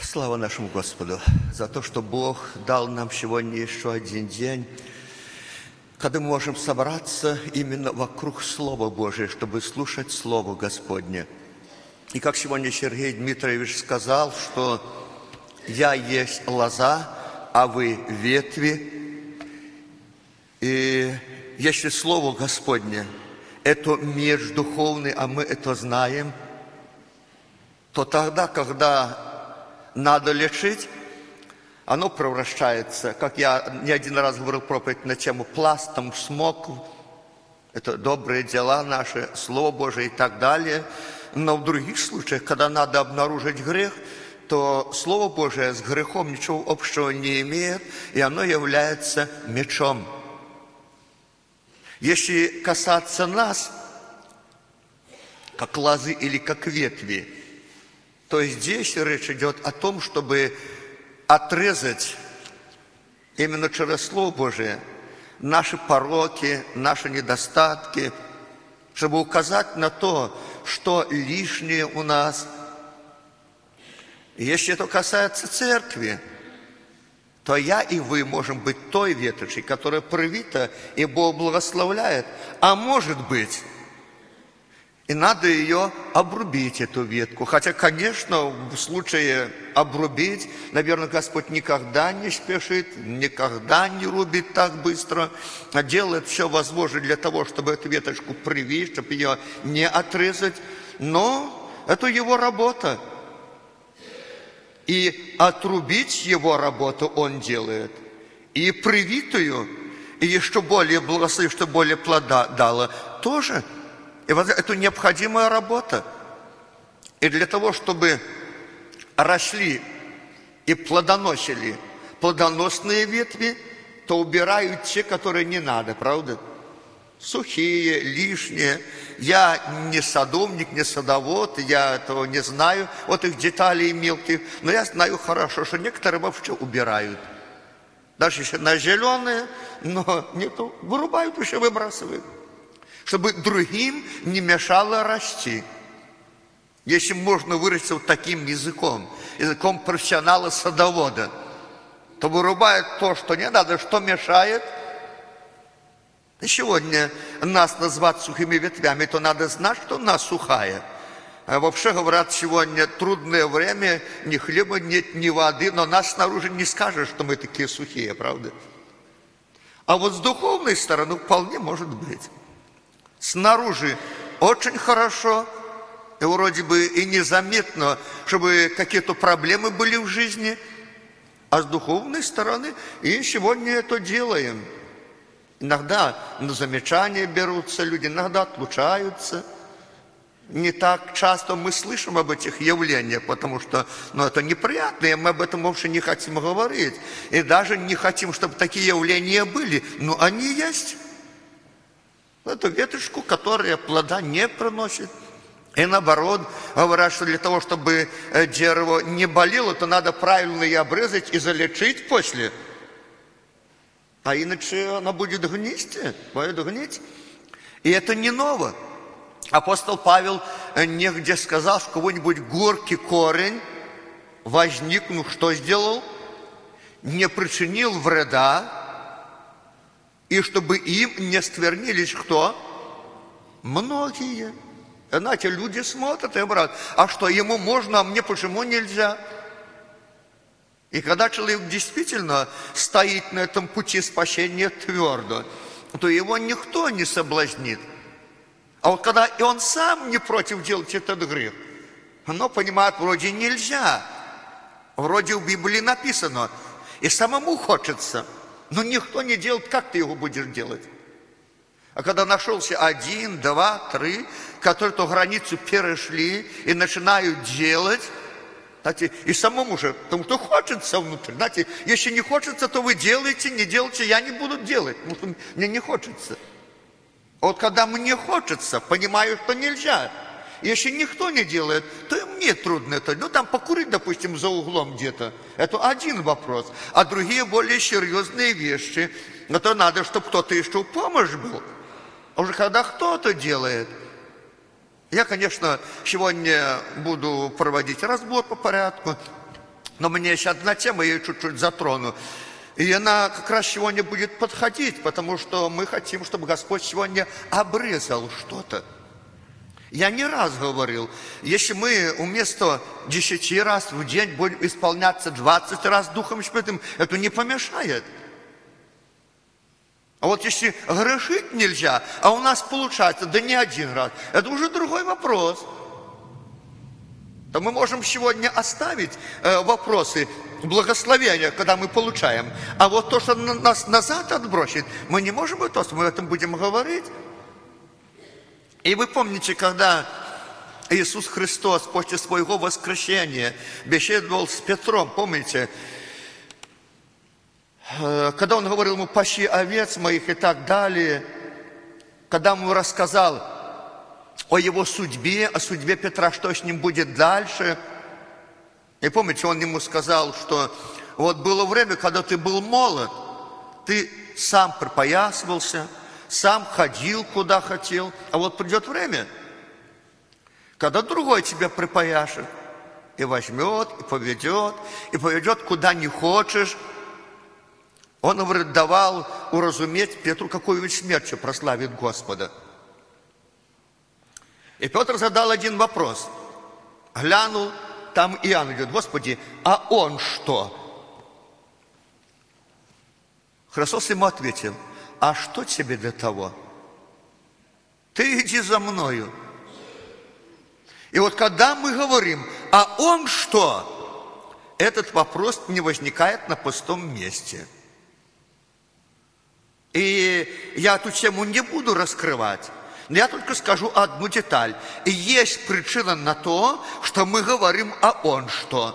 Слава нашему Господу за то, что Бог дал нам сегодня еще один день, когда мы можем собраться именно вокруг Слова Божия, чтобы слушать Слово Господне. И как сегодня Сергей Дмитриевич сказал, что «Я есть лоза, а вы ветви». И если Слово Господне – это меч духовный, а мы это знаем, то тогда, когда надо лечить, оно превращается, как я не один раз говорил проповедь на тему пластом, смог, это добрые дела наши, Слово Божие и так далее. Но в других случаях, когда надо обнаружить грех, то Слово Божие с грехом ничего общего не имеет, и оно является мечом. Если касаться нас, как лозы или как ветви, то здесь речь идет о том, чтобы отрезать именно через Слово Божие наши пороки, наши недостатки, чтобы указать на то, что лишнее у нас. И если это касается церкви, то я и вы можем быть той веточкой, которая привита, и Бог благословляет. А может быть, и надо ее обрубить, эту ветку. Хотя, конечно, в случае обрубить, наверное, Господь никогда не спешит, никогда не рубит так быстро, а делает все возможное для того, чтобы эту веточку привить, чтобы ее не отрезать. Но это его работа. И отрубить его работу он делает. И привитую, и еще более благословив, что более плода дала, тоже. И вот это необходимая работа. И для того, чтобы росли и плодоносили плодоносные ветви, то убирают те, которые не надо, правда? Сухие, лишние. Я не садовник, не садовод, я этого не знаю, вот их деталей мелких, но я знаю хорошо, что некоторые вообще убирают. Даже еще на зеленые, но нету, вырубают, еще выбрасывают. Чтобы другим не мешало расти. Если можно выразиться вот таким языком, языком профессионала-садовода, то вырубает то, что не надо, что мешает. И сегодня нас назвать сухими ветвями, то надо знать, что она сухая. А вообще, говорят, сегодня трудное время, ни хлеба нет, ни воды, но нас снаружи не скажешь, что мы такие сухие, правда? А вот с духовной стороны вполне может быть. Снаружи очень хорошо, и вроде бы и незаметно, чтобы какие-то проблемы были в жизни, а с духовной стороны и сегодня это делаем. Иногда на замечания берутся люди, иногда отлучаются. Не так часто мы слышим об этих явлениях, потому что это неприятно, и мы об этом вообще не хотим говорить. И даже не хотим, чтобы такие явления были, но они есть. Эту веточку, которая плода не приносит. И наоборот, говорят, что для того, чтобы дерево не болело, то надо правильно ее обрезать и залечить после. А иначе она будет гнить. И это не ново. Апостол Павел негде сказал, что кого-нибудь горький корень возникнув, что сделал? Не причинил вреда, и чтобы им не сквернились кто? Многие. Знаете, люди смотрят и говорят, а что, ему можно, а мне почему нельзя? И когда человек действительно стоит на этом пути спасения твердо, то его никто не соблазнит. А вот когда и он сам не против делать этот грех, оно понимает, вроде нельзя. Вроде в Библии написано, и самому хочется. Но никто не делает, как ты его будешь делать? А когда нашелся 1, 2, 3, которые эту границу перешли и начинают делать, знаете, и самому же, потому что хочется внутри. Знаете, если не хочется, то вы делаете, не делаете, я не буду делать, потому что мне не хочется. А вот когда мне хочется, понимаю, что нельзя. Если никто не делает, то и мне трудно это. Там покурить, допустим, за углом где-то. Это один вопрос. А другие более серьезные вещи. Это надо, чтобы кто-то еще в помощь был. А уже когда кто-то делает. Я, конечно, сегодня буду проводить разбор по порядку. Но у меня есть одна тема, я ее чуть-чуть затрону. И она как раз сегодня будет подходить, потому что мы хотим, чтобы Господь сегодня обрезал что-то. Я не раз говорил, если мы вместо 10 раз в день будем исполняться 20 раз Духом Святым, это не помешает. А вот если грешить нельзя, а у нас получается, да не один раз, это уже другой вопрос. То мы можем сегодня оставить вопросы благословения, когда мы получаем. А вот то, что нас назад отбросит, мы не можем это, мы об этом будем говорить. И вы помните, когда Иисус Христос после своего воскресения беседовал с Петром, помните, когда он говорил ему: «Паси овец моих» и так далее, когда он ему рассказал о его судьбе, о судьбе Петра, что с ним будет дальше. И помните, он ему сказал, что вот было время, когда ты был молод, ты сам припоясывался, сам ходил, куда хотел, а вот придет время, когда другой тебя припояшет и возьмет, и поведет, куда не хочешь. Он, говорит, давал уразуметь Петру, какую смертью прославит Господа. И Петр задал один вопрос. Глянул, там Иоанн идет: «Господи, а он что?» Христос ему ответил: «А что тебе до того? Ты иди за мною». И вот когда мы говорим: «А он что?», этот вопрос не возникает на пустом месте. И я эту тему не буду раскрывать. Но я только скажу одну деталь. И есть причина на то, что мы говорим: «А он что?».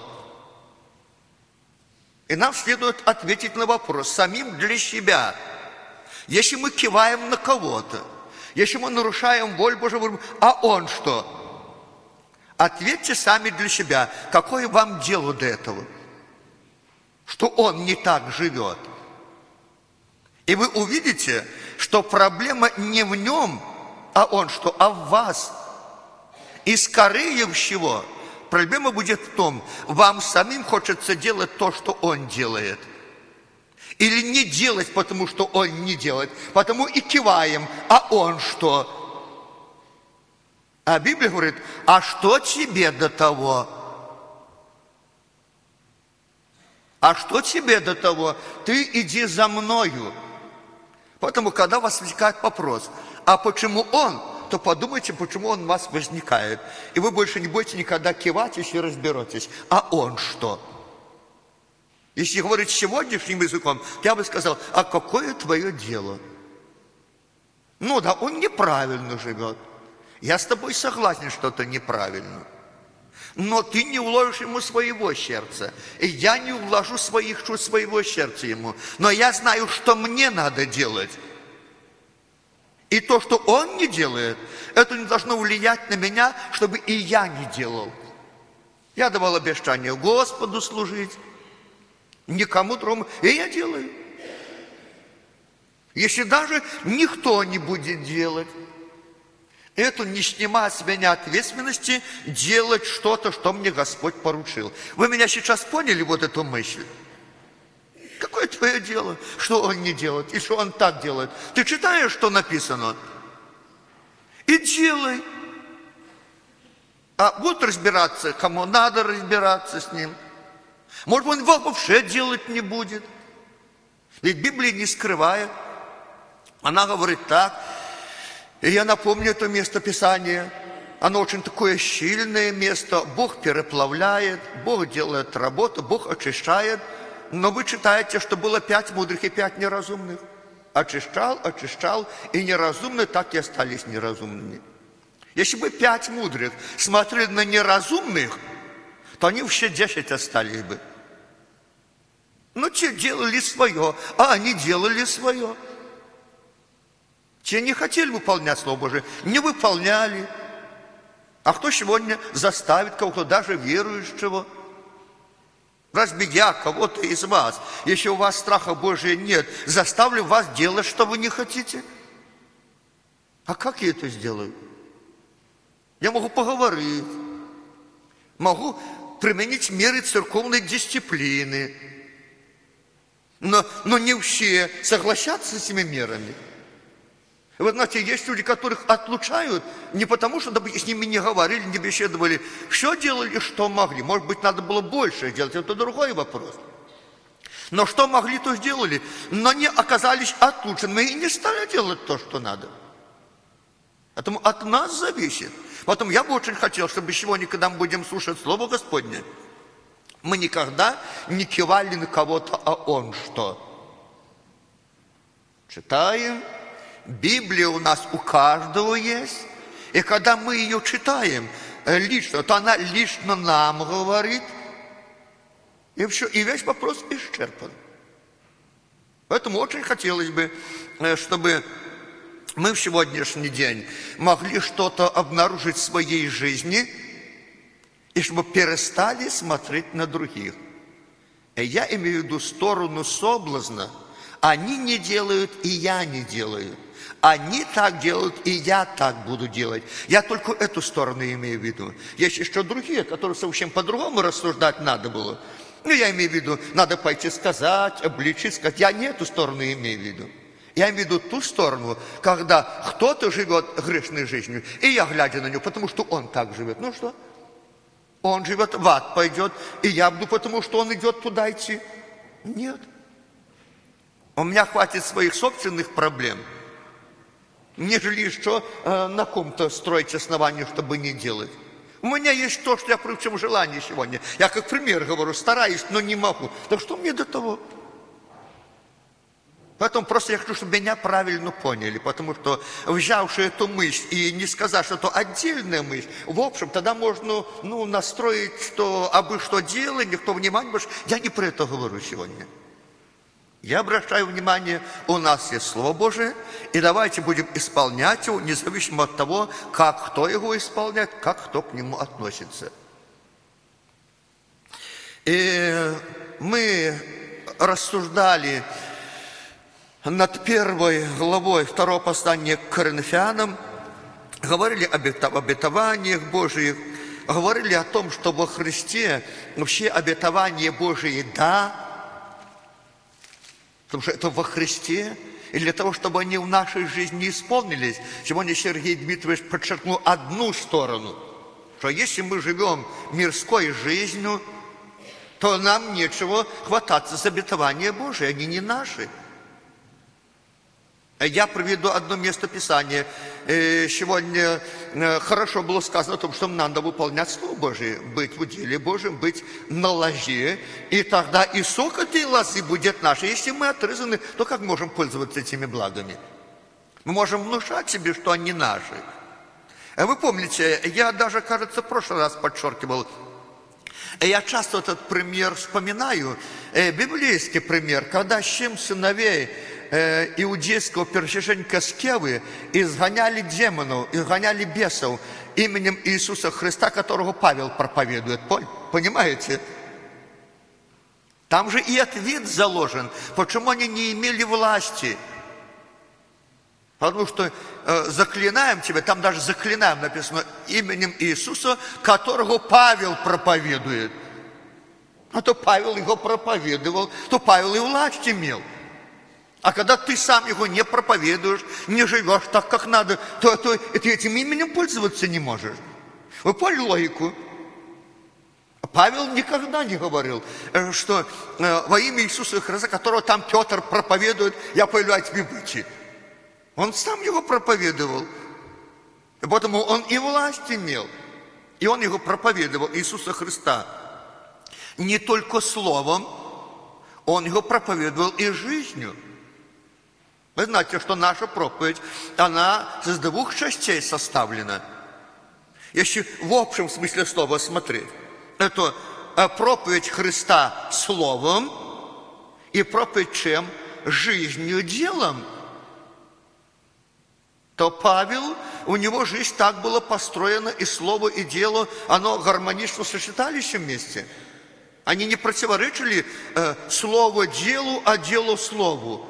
И нам следует ответить на вопрос самим для себя. Если мы киваем на кого-то, если мы нарушаем волю Божию, говорим: «А он что?», ответьте сами для себя, какое вам дело до этого, что он не так живет. И вы увидите, что проблема не в нем, а он что, а в вас. И скорее всего, проблема будет в том, вам самим хочется делать то, что он делает. Или не делать, потому что он не делает. Потому и киваем: «А он что?». А Библия говорит: «А что тебе до того?» «А что тебе до того? Ты иди за мною». Поэтому, когда у вас возникает вопрос: «А почему он?», то подумайте, почему он у вас возникает. И вы больше не будете никогда кивать, если разберетесь. «А он что?». Если говорить сегодняшним языком, я бы сказал: «А какое твое дело?». Ну да, он неправильно живет. Я с тобой согласен, что это неправильно. Но ты не уложишь ему своего сердца. И я не уложу своего сердца ему. Но я знаю, что мне надо делать. И то, что он не делает, это не должно влиять на меня, чтобы и я не делал. Я давал обещание Господу служить, никому другому, и я делаю. Если даже никто не будет делать, это не снимает с меня ответственности делать что-то, что мне Господь поручил. Вы меня сейчас поняли, вот эту мысль? Какое твое дело, что он не делает, и что он так делает? Ты читаешь, что написано? И делай. А будут разбираться, кому надо разбираться с ним. Может, он вообще делать не будет. Ведь Библия не скрывает. Она говорит так. И я напомню это место Писания. Оно очень такое сильное место. Бог переплавляет, Бог делает работу, Бог очищает. Но вы читаете, что было 5 мудрых и 5 неразумных. Очищал, и неразумные так и остались неразумными. Если бы 5 мудрых смотрели на неразумных, то они все 10 остались бы. Но те делали свое, а они делали свое. Те не хотели выполнять Слово Божие, не выполняли. А кто сегодня заставит кого-то, даже верующего? Разве я кого-то из вас, если у вас страха Божия нет, заставлю вас делать, что вы не хотите? А как я это сделаю? Я могу поговорить, могу применить меры церковной дисциплины. Но не все согласятся с этими мерами. Вы знаете, есть люди, которых отлучают не потому, что с ними не говорили, не беседовали. Все делали, что могли. Может быть, надо было больше делать, это другой вопрос. Но что могли, то сделали. Но не оказались отлученными и не стали делать то, что надо. Поэтому от нас зависит. Поэтому я бы очень хотел, чтобы сегодня, когда мы будем слушать Слово Господне, мы никогда не кивали на кого-то, а он что? Читаем. Библия у нас у каждого есть. И когда мы ее читаем лично, то она лично нам говорит. И все, и весь вопрос исчерпан. Поэтому очень хотелось бы, чтобы мы в сегодняшний день могли что-то обнаружить в своей жизни, и чтобы перестали смотреть на других. Я имею в виду сторону соблазна. Они не делают, и я не делаю. Они так делают, и я так буду делать. Я только эту сторону имею в виду. Есть еще другие, которые совсем по-другому рассуждать надо было. Я имею в виду, надо пойти сказать, обличить, сказать. Я не эту сторону имею в виду. Я имею в виду ту сторону, когда кто-то живет грешной жизнью, и я, глядя на него, потому что он так живет. Ну что? Он живет, в ад пойдет, и я буду, потому что он идет туда идти. Нет. У меня хватит своих собственных проблем, нежели еще на ком-то строить основания, чтобы не делать. У меня есть то, что я при всем желании сегодня. Я как пример говорю, стараюсь, но не могу. Так что мне до того? Поэтому просто я хочу, чтобы меня правильно поняли, потому что, взявши эту мысль и не сказать, что это отдельная мысль, в общем, тогда можно настроить, что абы что делай, никто внимания больше. Я не про это говорю сегодня. Я обращаю внимание, у нас есть Слово Божие, и давайте будем исполнять его, независимо от того, как кто его исполняет, как кто к нему относится. И мы рассуждали над первой главой второго послания к Коринфянам, говорили об обетованиях Божиих, говорили о том, что во Христе все обетования Божии «да», потому что это во Христе, и для того, чтобы они в нашей жизни исполнились. Сегодня Сергей Дмитриевич подчеркнул одну сторону, что если мы живем мирской жизнью, то нам нечего хвататься за обетования Божие, они не наши. Я приведу одно место Писания. Сегодня хорошо было сказано о том, что нам надо выполнять Слово Божие, быть в уделе Божьем, быть на лозе, и тогда и сок этой лозы будет наш. Если мы отрезаны, то как можем пользоваться этими благами? Мы можем внушать себе, что они наши. Вы помните, я даже, кажется, в прошлый раз подчеркивал, я часто этот пример вспоминаю, библейский пример, когда 7 сыновей иудейского первосвященника Скевы изгоняли демонов, изгоняли бесов именем Иисуса Христа, которого Павел проповедует. Понимаете? Там же и ответ заложен, почему они не имели власти. Потому что заклинаем тебя, там даже заклинаем написано именем Иисуса, которого Павел проповедует. А то Павел его проповедовал, то Павел и власть имел. А когда ты сам его не проповедуешь, не живешь так, как надо, то ты этим именем пользоваться не можешь. Вы поняли логику? Павел никогда не говорил, что во имя Иисуса Христа, которого там Петр проповедует, я повелеваю тебе выйти. Он сам его проповедовал. И поэтому он и власть имел. И он его проповедовал, Иисуса Христа. Не только словом, он его проповедовал и жизнью. Вы знаете, что наша проповедь, она из 2 частей составлена. Если в общем смысле слова смотреть, это проповедь Христа словом и проповедь чем? Жизнью, делом. То Павел, у него жизнь так была построена, и слово, и дело, оно гармонично сочетались вместе. Они не противоречили слово делу, а дело слову.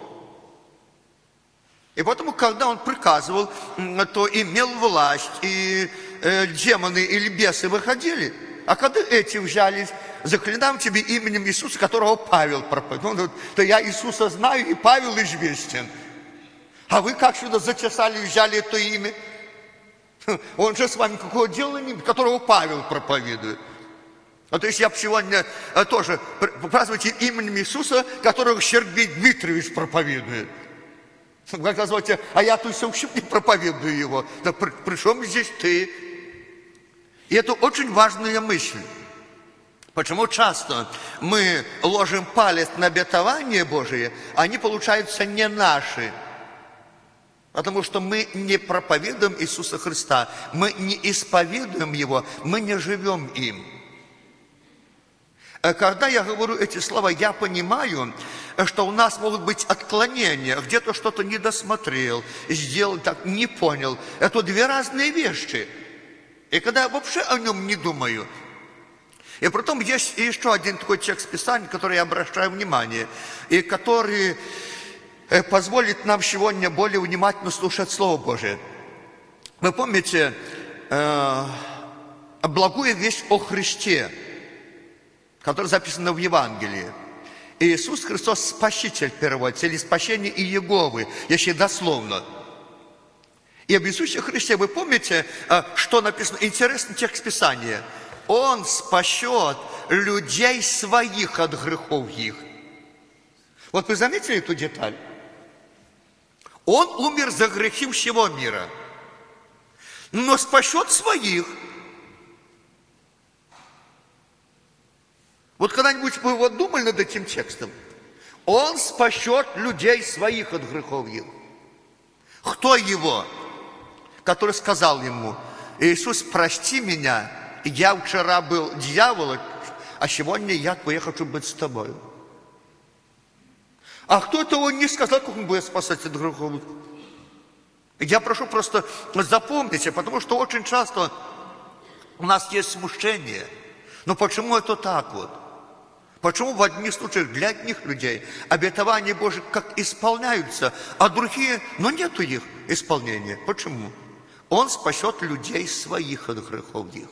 И поэтому, когда он приказывал, то имел власть, и демоны или бесы выходили. А когда эти взялись, заклинам тебе именем Иисуса, которого Павел проповедует. То я Иисуса знаю, и Павел известен. А вы как сюда зачесали и взяли это имя? Он же с вами какого дела не имеет, которого Павел проповедует. То есть я сегодня тоже празднуйте именем Иисуса, которого Сергей Дмитриевич проповедует. Вы говорите, а я тут вообще не проповедую его. Да при чем здесь ты? И это очень важная мысль. Почему часто мы ложим палец на обетование Божие, а они получаются не наши. Потому что мы не проповедуем Иисуса Христа, мы не исповедуем Его, мы не живем им. Когда я говорю эти слова, я понимаю, что у нас могут быть отклонения, где-то что-то не досмотрел, сделал так, не понял. Это две разные вещи. И когда я вообще о нем не думаю. И потом есть еще один такой текст Писания, который я обращаю внимание, и который позволит нам сегодня более внимательно слушать Слово Божие. Вы помните благую весть о Христе, которая записана в Евангелии. Иисус Христос Спаситель переводится, или спасение Иеговы, если дословно. И об Иисусе Христе вы помните, что написано? Интересный текст Писания. Он спасет людей своих от грехов их. Вот вы заметили эту деталь? Он умер за грехи всего мира, но спасет своих. Вот когда-нибудь вы вот думали над этим текстом? Он спасет людей своих от грехов их. Кто его? Который сказал ему: Иисус, прости меня, я вчера был дьяволом, а сегодня я твой, я хочу быть с тобой. А кто этого не сказал, как он будет спасать от грехов? Я прошу просто запомните, потому что очень часто у нас есть смущение. Но почему это так вот? Почему в одних случаях для одних людей обетования Божьи как исполняются, а другие, но нету их исполнения? Почему? Он спасет людей своих от грехов их.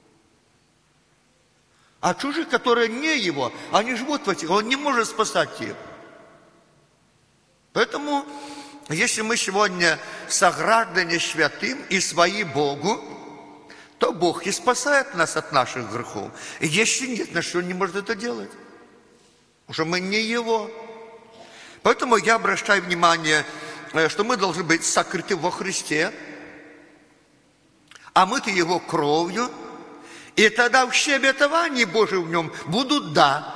А чужих, которые не его, они живут в этих, он не может спасать их. Поэтому, если мы сегодня сограждане святым и свои Богу, то Бог и спасает нас от наших грехов. И если нет, значит, Он не может это делать. Потому что мы не Его. Поэтому я обращаю внимание, что мы должны быть сокрыты во Христе, омыты Его кровью, и тогда все обетования Божии в Нем будут «да».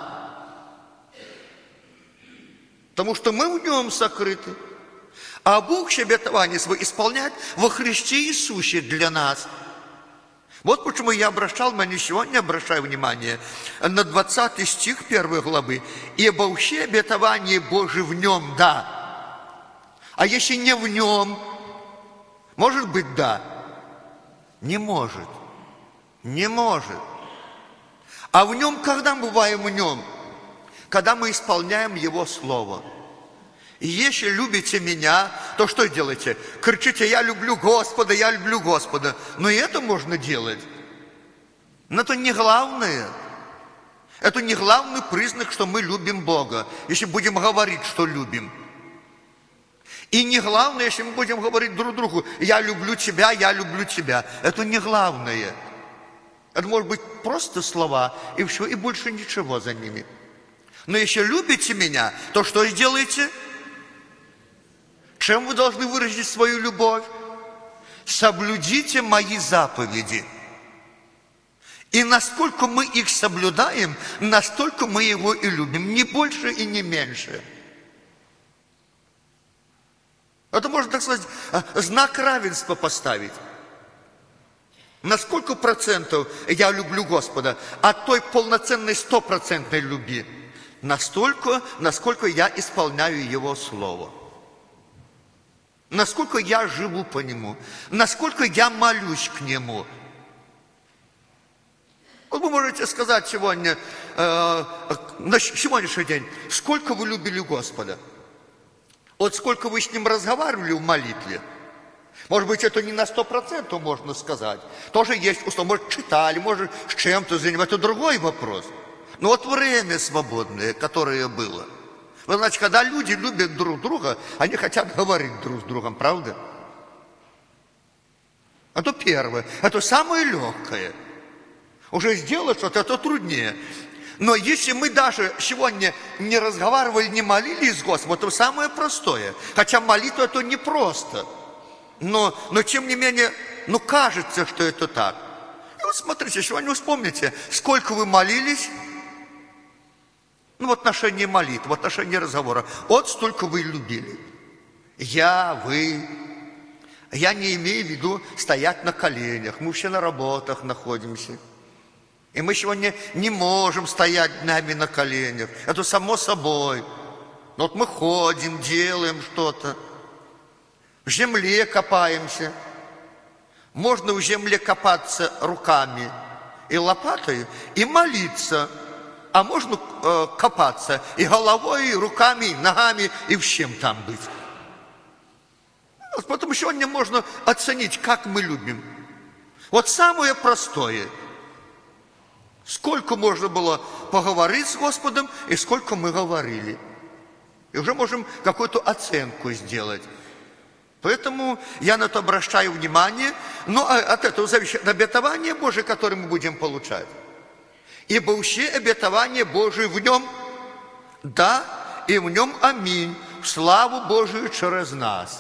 Потому что мы в Нем сокрыты. А Бог все обетования свои исполняет во Христе Иисусе для нас. Вот почему я сегодня обращаю внимание на 20 стих 1 главы. «Ибо все обетования Божии в Нем, да». А если не в Нем, может быть «да»? Не может. Не может. А в Нем, когда мы бываем в Нем? Когда мы исполняем Его Слово. И если любите меня, то что делаете? Кричите: я люблю Господа, я люблю Господа. Но и это можно делать. Но это не главное. Это не главный признак, что мы любим Бога, если будем говорить, что любим. И не главное, если мы будем говорить друг другу: я люблю тебя, я люблю тебя. Это не главное. Это может быть просто слова, и все, и больше ничего за ними. Но если любите меня, то что сделаете? Чем вы должны выразить свою любовь? Соблюдите мои заповеди. И насколько мы их соблюдаем, настолько мы Его и любим. Не больше и не меньше. Это можно, так сказать, знак равенства поставить. На сколько процентов я люблю Господа от той полноценной 100% любви? Настолько, насколько я исполняю Его Слово. Насколько я живу по Нему. Насколько я молюсь к Нему. Вот вы можете сказать сегодня, на сегодняшний день, сколько вы любили Господа? Вот сколько вы с Ним разговаривали в молитве? Может быть, это не на 100% можно сказать. Тоже есть условия. Может, читали, может, с чем-то заниматься. Это другой вопрос. Но вот время свободное, которое было. Вы знаете, когда люди любят друг друга, они хотят говорить друг с другом, правда? Это первое. Это самое легкое. Уже сделать что-то, это труднее. Но если мы даже сегодня не разговаривали, не молились с Господом, это самое простое. Хотя молитва это непросто. Но тем не менее, кажется, что это так. И вот смотрите, сегодня вы вспомните, сколько вы молились, в отношении молитвы, в отношении разговора. Вот столько вы любили. Я, вы. Я не имею в виду стоять на коленях. Мы все на работах находимся. И мы сегодня не можем стоять днями на коленях. Это само собой. Но вот мы ходим, делаем что-то. В земле копаемся. Можно в земле копаться руками и лопатой, и молиться. А можно копаться и головой, и руками, и ногами, и всем там быть. Потому сегодня можно оценить, как мы любим. Вот самое простое. Сколько можно было поговорить с Господом, и сколько мы говорили. И уже можем какую-то оценку сделать. Поэтому я на это обращаю внимание. Но от этого зависит обетование Божие, которое мы будем получать. Ибо все обетования Божие в нем, да, и в нем аминь, в славу Божию через нас.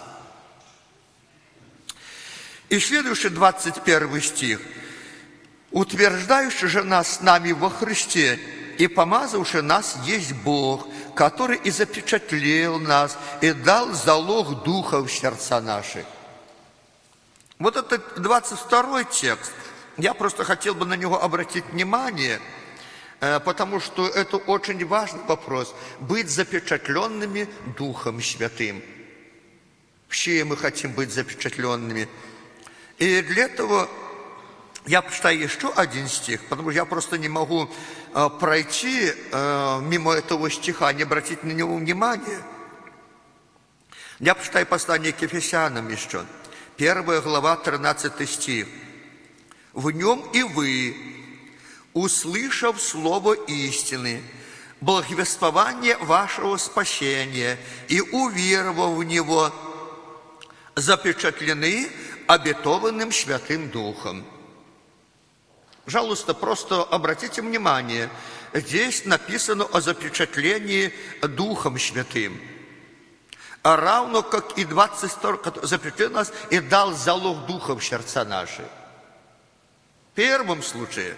И следующий 21 стих. Утверждающий же нас с нами во Христе и помазавший нас есть Бог, который и запечатлел нас, и дал залог Духа в сердца наши. Вот этот 22 текст, я просто хотел бы на него обратить внимание, потому что это очень важный вопрос, быть запечатленными Духом Святым. Все мы хотим быть запечатленными. И для этого я прочитаю еще один стих, потому что я просто не могу пройти мимо этого стиха, не обратить на него внимания. Я прочитаю послание к Ефесянам еще. 1 глава, 13 стих. «В нем и вы, услышав слово истины, благовествование вашего спасения и уверовав в него, запечатлены обетованным Святым Духом». Пожалуйста, просто обратите внимание, здесь написано о запечатлении Духом Святым. А равно как и 22, который запечатлел нас и дал залог Духа в сердца наши. В первом случае,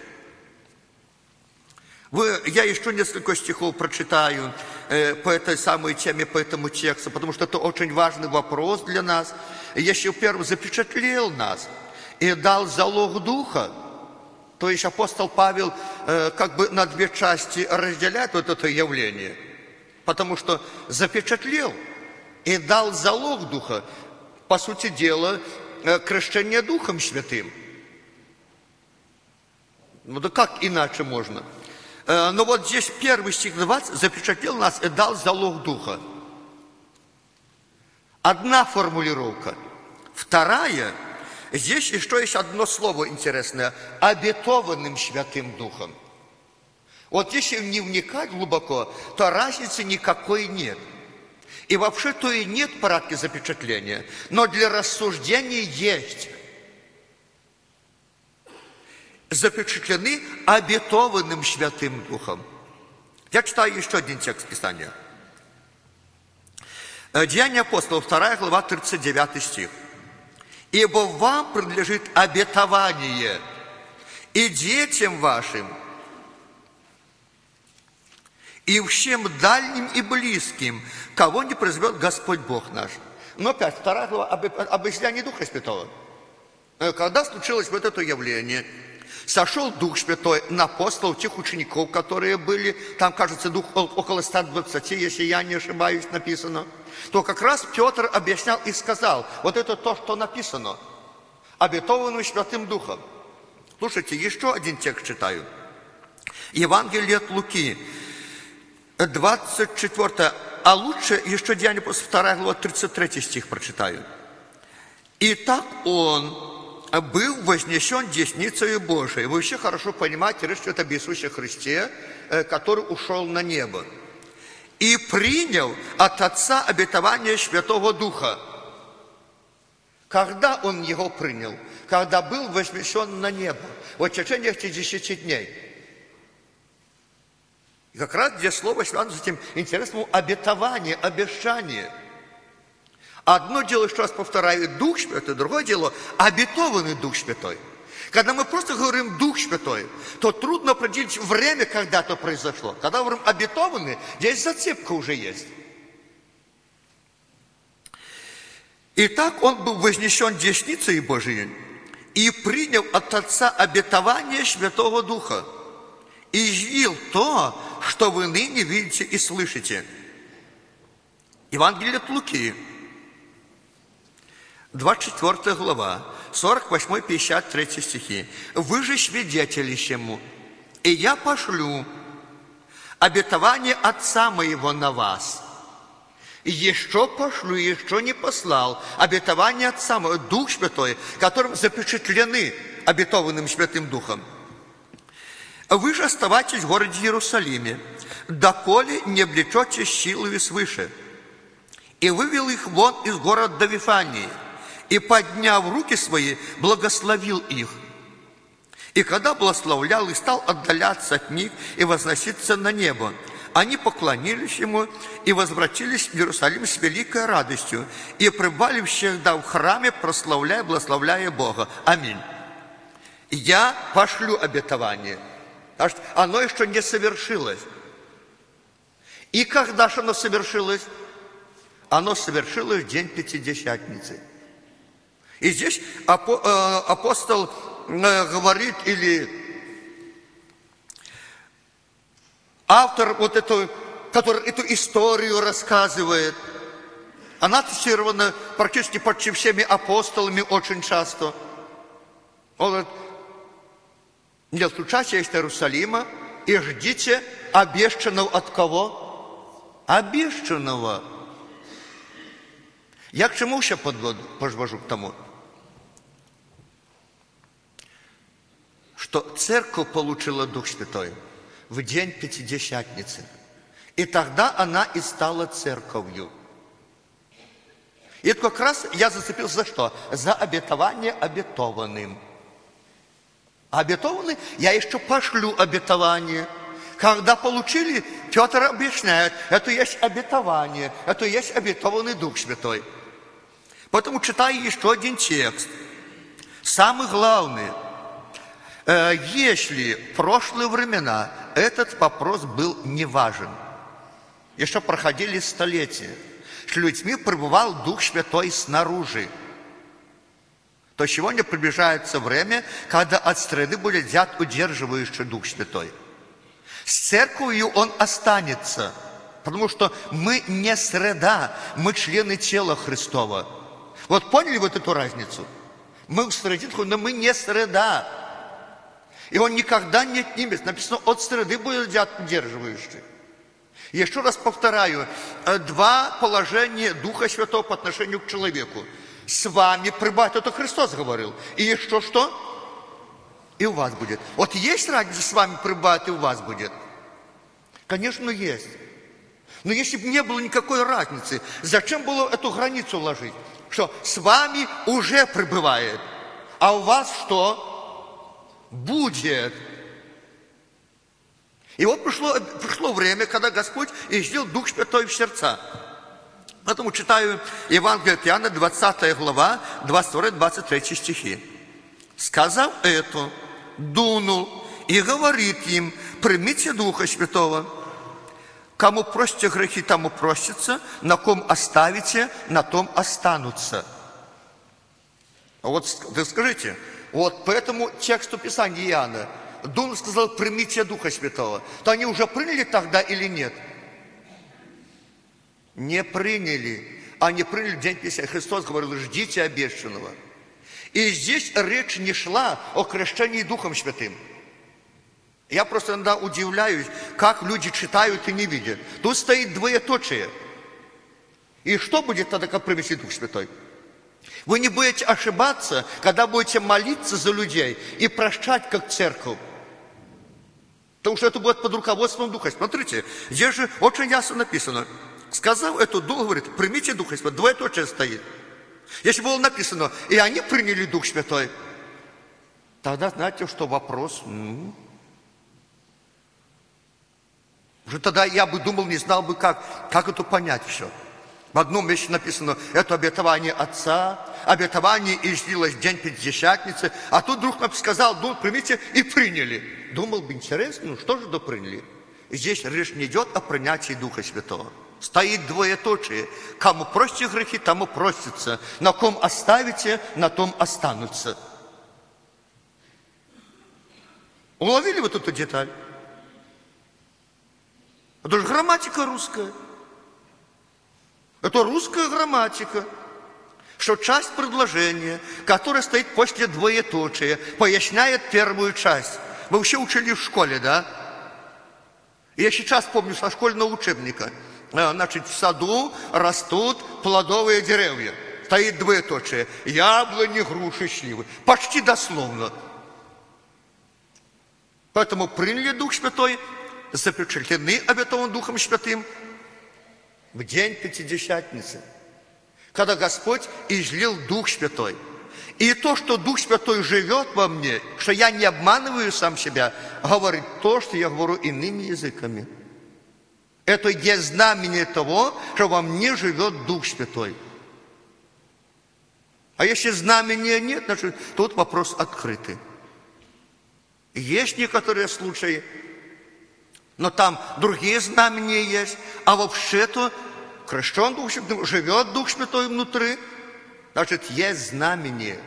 я еще несколько стихов прочитаю по этой самой теме, по этому тексту, потому что это очень важный вопрос для нас. Если первым запечатлел нас и дал залог Духа, то есть апостол Павел как бы на две части разделяет вот это явление. Потому что запечатлел и дал залог Духа, по сути дела, крещение Духом Святым. Да как иначе можно? Но вот здесь первый стих 20, запечатлел нас и дал залог Духа. Одна формулировка. Вторая, здесь еще есть одно слово интересное, обетованным Святым Духом. Вот если не вникать глубоко, то разницы никакой нет. И вообще-то и нет в порядке запечатления, но для рассуждений есть. Запечатлены обетованным Святым Духом. Я читаю еще один текст Писания. Деяния апостолов, 2 глава, 39 стих. «Ибо вам принадлежит обетование, и детям вашим, и всем дальним и близким, кого не призовет Господь Бог наш». Но опять, 2 глава об излиянии Духа Святого. Когда случилось вот это явление, сошел Дух Святой на апостолов, тех учеников, которые были, там, кажется, Дух около 120, если я не ошибаюсь, написано, то как раз Петр объяснял и сказал, вот это то, что написано, обетованным Святым Духом. Слушайте, еще один текст читаю. Евангелие от Луки, 24, а лучше еще Деяния после 2 глава, 33 стих прочитаю. И так он был вознесен десницею Божией. Вы все хорошо понимаете, речь идет об Иисусе Христе, который ушел на небо. И принял от Отца обетование Святого Духа. Когда он его принял? Когда был вознесен на небо. В течение этих 10 дней. И как раз здесь слово связано с этим интересным обетованием, обещанием. Одно дело, еще раз повторяю, Дух Святой, другое дело обетованный Дух Святой. Когда мы просто говорим Дух Святой, то трудно определить время, когда это произошло. Когда мы говорим обетованный, здесь зацепка уже есть. Итак, он был вознесен десницей Божией и принял от Отца обетование Святого Духа. И явил то, что вы ныне видите и слышите. Евангелие от Луки, 24 глава, 48-53 стихи. «Вы же свидетели сему, и я пошлю обетование Отца моего на вас. И еще пошлю, еще не послал обетование Отца моего, Дух Святой, которым запечатлены обетованным Святым Духом. Вы же оставайтесь в городе Иерусалиме, доколе не облечетесь силою свыше. И вывел их вон из города Вифании, и, подняв руки свои, благословил их. И когда благословлял, и стал отдаляться от них и возноситься на небо, они поклонились ему и возвратились в Иерусалим с великой радостью, и пребывали всегда в храме, прославляя, благословляя Бога. Аминь. Я пошлю обетование. Потому что оно еще не совершилось. И когда же оно совершилось? Оно совершилось в день Пятидесятницы. И здесь апостол говорит, или автор, который эту историю рассказывает, она цитирована практически почти всеми апостолами очень часто. Он говорит: не отлучайтесь от Иерусалима и ждите обещанного от кого? Обещанного. Я к чему еще подвожу к тому? Что церковь получила Дух Святой в день Пятидесятницы. И тогда она и стала церковью. И это как раз я зацепился за что? За обетование обетованным. Обетованный, я еще пошлю обетование. Когда получили, Петр объясняет, это есть обетование, это есть обетованный Дух Святой. Поэтому читаю еще один текст. Самый главный. Если в прошлые времена этот вопрос был не важен, еще проходили столетия, с людьми пребывал Дух Святой снаружи, то сегодня приближается время, когда от среды будет взят удерживающий Дух Святой. С церковью он останется, потому что мы не среда, мы члены тела Христова. Вот поняли вот эту разницу? Мы в среде, но мы не среда. И он никогда не отнимет. Написано, от среды будет взят удерживающий. Еще раз повторяю, два положения Духа Святого по отношению к человеку. С вами пребывает, это Христос говорил. И еще что? И у вас будет. Вот есть разница, с вами пребывает, и у вас будет? Конечно, есть. Но если бы не было никакой разницы, зачем было эту границу ложить? Что с вами уже пребывает, а у вас что? Будет. И вот пришло время, когда Господь излил Дух Святой в сердца. Поэтому читаю Евангелие от Иоанна, 20 глава, 22-23 стихи. Сказав это, дунул и говорит им: примите Духа Святого. Кому простите грехи, тому простятся, на ком оставите, на том останутся. Вот вы скажите, вот по этому тексту Писания Иоанна, Дунул сказал: примите Духа Святого. То они уже приняли тогда или нет? Не приняли. Они приняли в день Пятидесятницы. Христос говорил: ждите обещанного. И здесь речь не шла о крещении Духом Святым. Я просто иногда удивляюсь, как люди читают и не видят. Тут стоит двоеточие. И что будет тогда, как принести Дух Святой? Вы не будете ошибаться, когда будете молиться за людей и прощать, как церковь. Потому что это будет под руководством Духа. Смотрите, здесь же очень ясно написано. Сказав эту Дух, говорит, примите Духа Святого. Двоеточие стоит. Если было написано, и они приняли Дух Святой, тогда знаете, что вопрос, уже тогда я бы думал, не знал бы, как это понять все. В одном месте написано, это обетование Отца, обетование излилось в день Пятидесятницы, а тут вдруг нам сказал, примите, и приняли. Думал бы, интересно, что же приняли? И здесь речь не идет о принятии Духа Святого. Стоит двоеточие. Кому простите грехи, тому простятся. На ком оставите, на том останутся. Уловили вот эту деталь? Это же грамматика русская. Это русская грамматика, что часть предложения, которая стоит после двоеточия, поясняет первую часть. Вы вообще учили в школе, да? Я сейчас помню со школьного учебника. Значит, в саду растут плодовые деревья. Стоит двоеточие. Яблони, груши, сливы. Почти дословно. Поэтому приняли Дух Святой, запечатлены обетованным Духом Святым в день Пятидесятницы, когда Господь излил Дух Святой. И то, что Дух Святой живет во мне, что я не обманываю сам себя, говорит то, что я говорю иными языками. Это есть знамение того, что во мне живет Дух Святой. А если знамения нет, значит, тут вопрос открытый. Есть некоторые случаи, но там другие знамения есть, а вообще-то крещен Дух Святой, живет Дух Святой внутри, значит, есть знамение.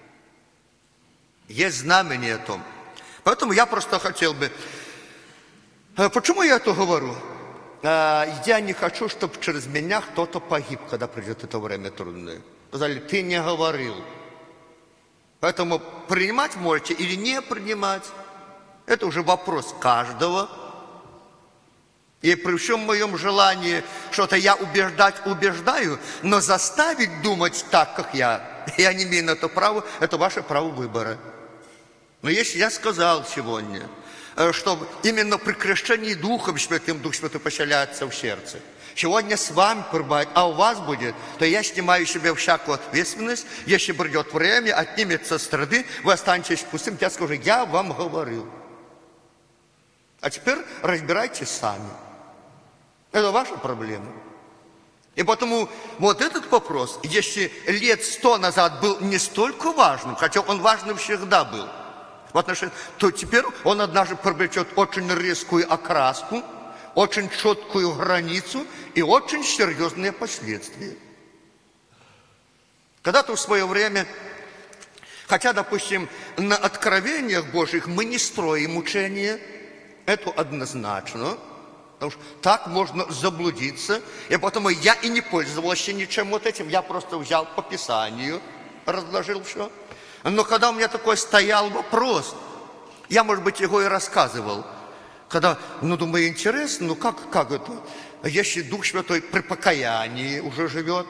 Есть знамение о том. Поэтому я просто хотел бы... Почему я это говорю? Я не хочу, чтобы через меня кто-то погиб, когда придет это время трудное. Сказали, ты не говорил. Поэтому принимать можете или не принимать. Это уже вопрос каждого. И при всем моем желании что-то я убеждаю, но заставить думать так, как я не имею на это права, это ваше право выбора. Но если я сказал сегодня, что именно при крещении Духом Святым Дух Святой поселяется в сердце, сегодня с вами пребывает, а у вас будет, то я снимаю себе всякую ответственность. Если придет время, отнимется страды, вы останетесь пустым, я скажу, я вам говорил. А теперь разбирайтесь сами. Это ваша проблема. И потому вот этот вопрос, если лет 100 назад был не столько важным, хотя он важным всегда был, то теперь он однажды приобретет очень резкую окраску, очень четкую границу и очень серьезные последствия. Когда-то в свое время, хотя, допустим, на откровениях Божьих мы не строим учение, это однозначно, потому что так можно заблудиться, и потому я и не пользовался ничем вот этим, я просто взял по Писанию, разложил все. Но когда у меня такой стоял вопрос, я, может быть, его и рассказывал, когда, думаю, интересно, как это? Если Дух Святой при покаянии уже живет,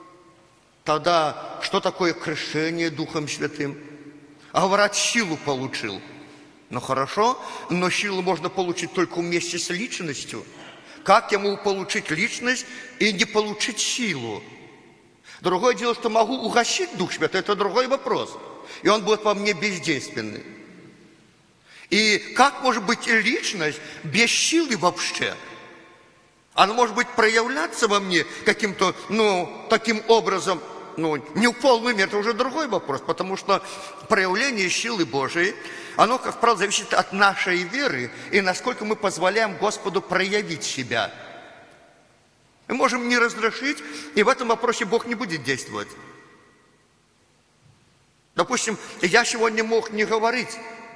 тогда что такое крещение Духом Святым? А говорят, силу получил. Ну хорошо, но силу можно получить только вместе с личностью. Как я могу получить личность и не получить силу? Другое дело, что могу угасить Дух Святой, это другой вопрос. И он будет во мне бездейственный. И как может быть личность без силы вообще? Она может быть проявляться во мне каким-то, таким образом, не в полной мере, это уже другой вопрос, потому что проявление силы Божией, оно, как правило, зависит от нашей веры и насколько мы позволяем Господу проявить себя. Мы можем не разрешить, и в этом вопросе Бог не будет действовать. Допустим, я сегодня мог не говорить.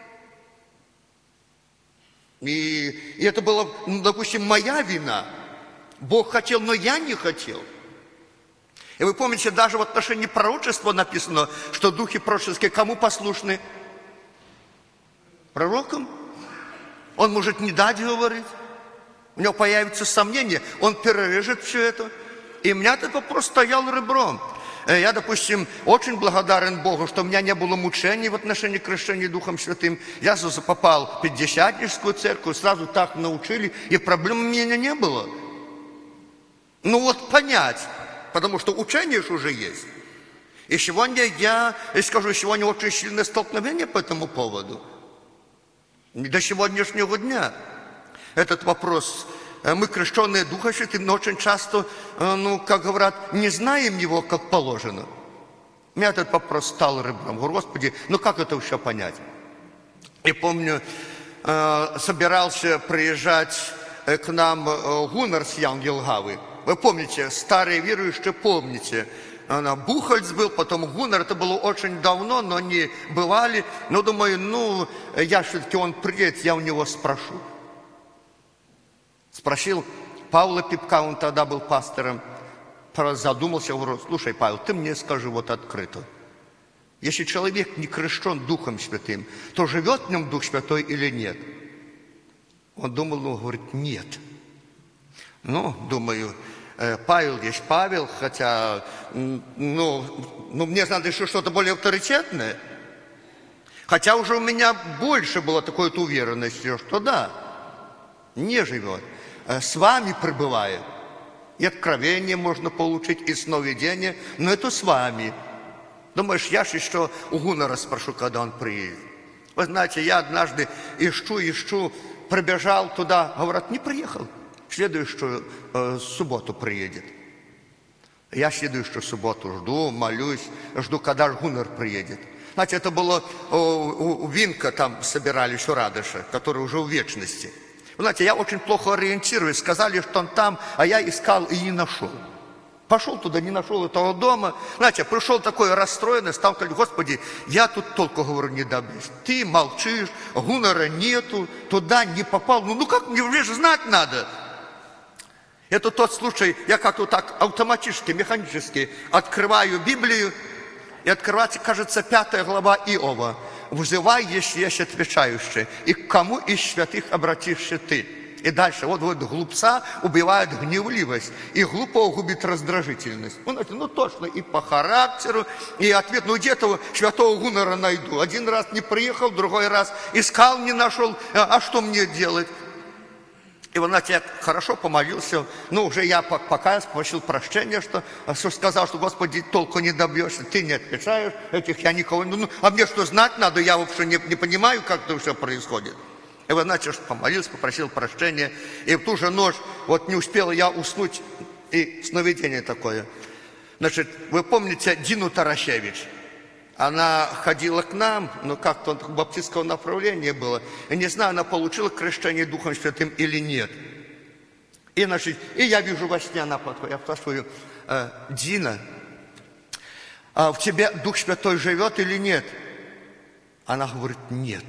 И это была, допустим, моя вина. Бог хотел, но я не хотел. И вы помните, даже в отношении пророчества написано, что духи пророческие кому послушны? Пророкам. Он может не дать говорить. У него появится сомнение. Он перережет все это. И у меня этот вопрос стоял ребром. Я, допустим, очень благодарен Богу, что у меня не было мучений в отношении крещения Духом Святым. Я попал в Пятидесятническую церковь, сразу так научили, и проблем у меня не было. Ну вот понять, потому что учение же уже есть. И сегодня я скажу, сегодня очень сильное столкновение по этому поводу. До сегодняшнего дня этот вопрос, мы крещенные Духом Святым, но очень часто, как говорят, не знаем его как положено. У меня этот вопрос стал ребром. Говорю, Господи, как это все понять? И помню, собирался приезжать к нам Гуннар с Янгелгавы. Вы помните, старые верующие помните, Бухальц был, потом Гуннар, это было очень давно, но они бывали. Но думаю, я все-таки, он приедет, я у него спрошу. Спросил Павла Пипка, он тогда был пастором, задумался, говорю, слушай, Павел, ты мне скажи вот открыто. Если человек не крещен Духом Святым, то живет в нем Дух Святой или нет? Он думал, говорит, нет. Думаю, Павел есть Павел, хотя, мне надо еще что-то более авторитетное. Хотя уже у меня больше было такой-то уверенности, что да, не живет. С вами пребывает. И откровение можно получить, и сновидение, но это с вами. Думаешь, я же еще у Гуннара спрошу, когда он приедет. Вы знаете, я однажды ищу, пробежал туда, говорят, не приехал. Следующую субботу приедет. Я следующую субботу жду, молюсь, жду, когда Гуннар приедет. Знаете, это было у Винка, там собирались у Радыша, который уже в вечности. Вы знаете, я очень плохо ориентируюсь. Сказали, что он там, а я искал и не нашел. Пошел туда, не нашел этого дома. Знаете, пришел такой расстроенный, стал говорить, Господи, я тут толку, говорю, не добьюсь. Ты молчишь, Гуннара нету, туда не попал. Как мне же знать надо? Это тот случай, я как-то так автоматически, механически открываю Библию, и открывается, кажется, 5 глава Иова. «Взывай, если есть отвечающий, и к кому из святых обратишься ты?» И дальше, вот глупца убивает гневливость, и глупого губит раздражительность. Точно, и по характеру, и ответ, где-то святого Гуннара найду. Один раз не приехал, другой раз искал, не нашел, а что мне делать? И вот, знаете, я хорошо помолился, уже я покаялся, попросил прощения, что сказал, что, Господи, толку не добьешься, ты не отвечаешь, этих я никого не... а мне что, знать надо, я вообще не понимаю, как это все происходит. И вот, знаете, помолился, попросил прощения, и в ту же ночь, не успел я уснуть, и сновидение такое. Значит, вы помните Дину Тарасевич? Она ходила к нам, как-то баптистского направления было. И не знаю, она получила крещение Духом Святым или нет. И я вижу во сне, я спрашиваю, Дина, а в тебе Дух Святой живет или нет? Она говорит, нет.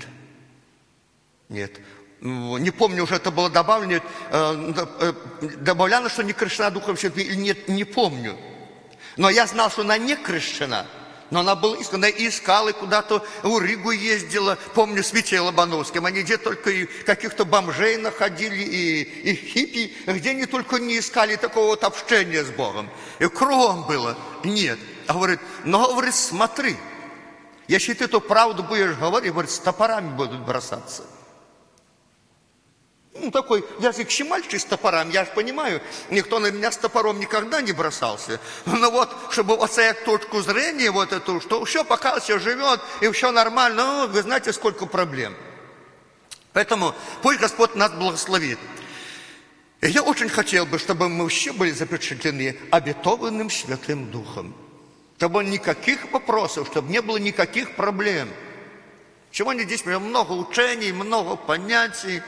Нет. Не помню, уже это было добавлено, добавлено, что не крещена Духом Святым или нет, не помню. Но я знал, что она не крещена. Но она была искренна, и искала, и куда-то в Ригу ездила. Помню, с Витей Лобановским. Они где только и каких-то бомжей находили, и хиппи, где они только не искали такого общения с Богом. И кругом было. Нет. А говорит, говорит, смотри, если ты эту правду будешь говорить, говорит, с топорами будут бросаться. Такой язык щемальчик с топором, я же понимаю, никто на меня с топором никогда не бросался. Но чтобы оценить точку зрения, эту, что все пока все живет, и все нормально, вы знаете, сколько проблем. Поэтому пусть Господь нас благословит. И я очень хотел бы, чтобы мы все были запечатлены обетованным Святым Духом. Чтобы никаких вопросов, чтобы не было никаких проблем. Сегодня здесь много учений, много понятий.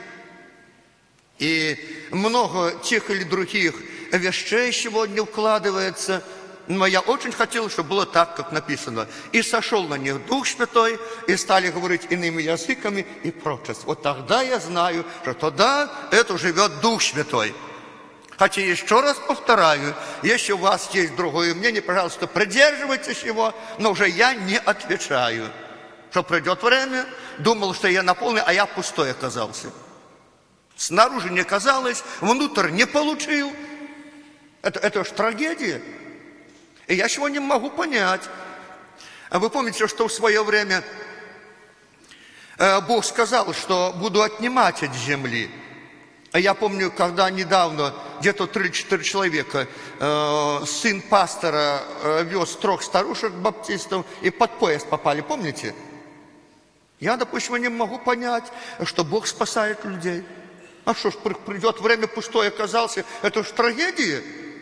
И много тех или других вещей сегодня вкладывается. Но я очень хотел, чтобы было так, как написано. И сошел на них Дух Святой, и стали говорить иными языками и прочее. Вот тогда я знаю, что тогда это живет Дух Святой. Хотя еще раз повторяю, если у вас есть другое мнение, пожалуйста, придерживайтесь его, но уже я не отвечаю. Что придет время, думал, что я наполнен, а я пустой оказался. Снаружи не казалось, внутрь не получил. Это ж трагедия. И я сегодня могу понять. А вы помните, что в свое время Бог сказал, что буду отнимать от земли. А я помню, когда недавно, где-то 3-4 человека, сын пастора вез 3 старушек баптистов и под поезд попали, помните? Я, допустим, не могу понять, что Бог спасает людей. А что ж, придет время, пустой оказался, это ж трагедия.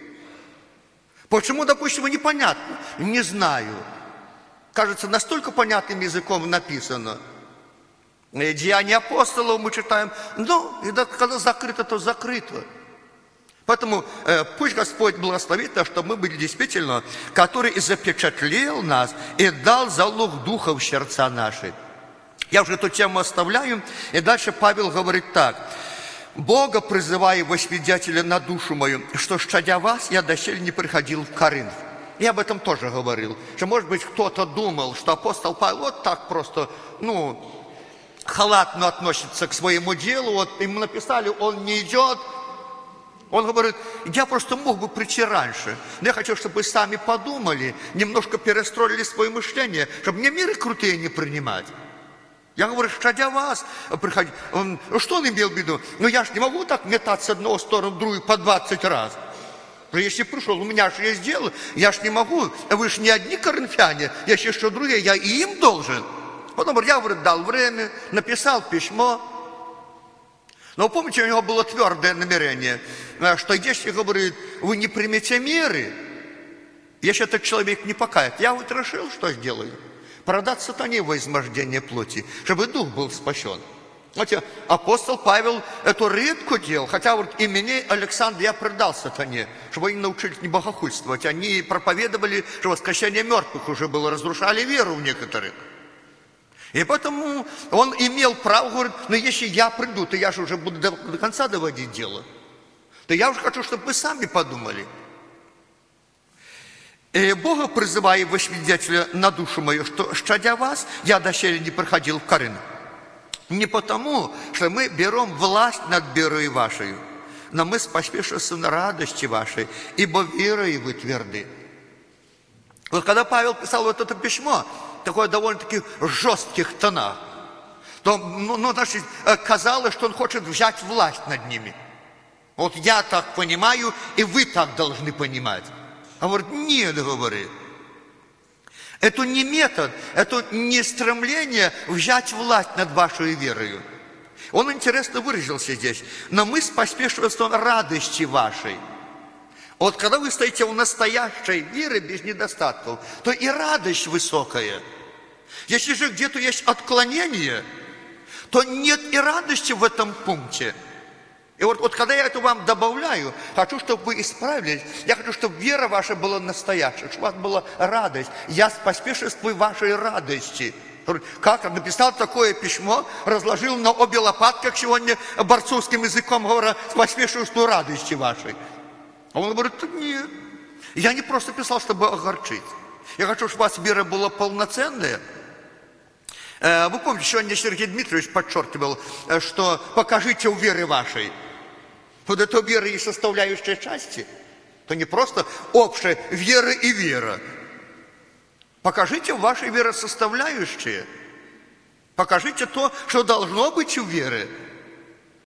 Почему, допустим, непонятно? Не знаю. Кажется, настолько понятным языком написано. Деяния апостолов мы читаем, и когда закрыто, то закрыто. Поэтому пусть Господь благословит нас, чтобы мы были действительно, который запечатлел нас и дал залог духа в сердца наши. Я уже эту тему оставляю, и дальше Павел говорит так. «Бога призываю во свидетеля на душу мою, что, щадя вас, я доселе не приходил в Коринф». Я об этом тоже говорил, что, может быть, кто-то думал, что апостол Павел вот так просто, халатно относится к своему делу, вот ему написали, он не идет. Он говорит, я просто мог бы прийти раньше, но я хочу, чтобы вы сами подумали, немножко перестроили свое мышление, чтобы мне меры крутые не принимать. Я говорю, щадя вас, приходи. Что он имел в виду? Я же не могу так метаться с одной стороны в другую по 20 раз. Если пришел, у меня же есть дело, я ж не могу, вы же не одни коринфяне, есть еще другие, я и им должен. Потом я, дал время, написал письмо. Но помните, у него было твердое намерение, что если, говорит, вы не примете меры, если этот человек не покает, я вот решил, что сделаю. Продать сатане во измождение плоти, чтобы дух был спасен. Знаете, апостол Павел эту редко делал, хотя вот имени Александра я предал сатане, чтобы они научились не богохульствовать. Они проповедовали, что воскресение мертвых уже было, разрушали веру в некоторых. И поэтому он имел право, говорит, если я приду, то я же уже буду до конца доводить дело. То я уже хочу, чтобы вы сами подумали. И Бога призываю во свидетеля на душу мою, что, щадя вас, я доселе не приходил в Коринф. Не потому, что мы берем власть над верой вашей, но мы споспешимся на радости вашей, ибо верой вы тверды. Вот когда Павел писал вот это письмо, такое довольно-таки в жестких тонах, то, значит, казалось, что он хочет взять власть над ними. Вот я так понимаю, и вы так должны понимать. А говорит, нет, говорит. Это не метод, это не стремление взять власть над вашей верою. Он интересно выразился здесь. Но мы споспешимся на радости вашей. Вот когда вы стоите в настоящей вере без недостатков, то и радость высокая. Если же где-то есть отклонение, то нет и радости в этом пункте. И вот когда я это вам добавляю, хочу, чтобы вы исправились, я хочу, чтобы вера ваша была настоящая, чтобы у вас была радость. Я споспешествую вашей радости. Как он написал такое письмо, разложил на обе лопатки, как сегодня борцовским языком говоря, споспешествую радости вашей. А он говорит, нет, я не просто писал, чтобы огорчить. Я хочу, чтобы у вас вера была полноценная. Вы помните, сегодня Сергей Дмитриевич подчеркивал, что покажите в вере вашей. Вот это вера и составляющая части. То не просто общая вера и вера. Покажите в вашей вере составляющие. Покажите то, что должно быть у веры.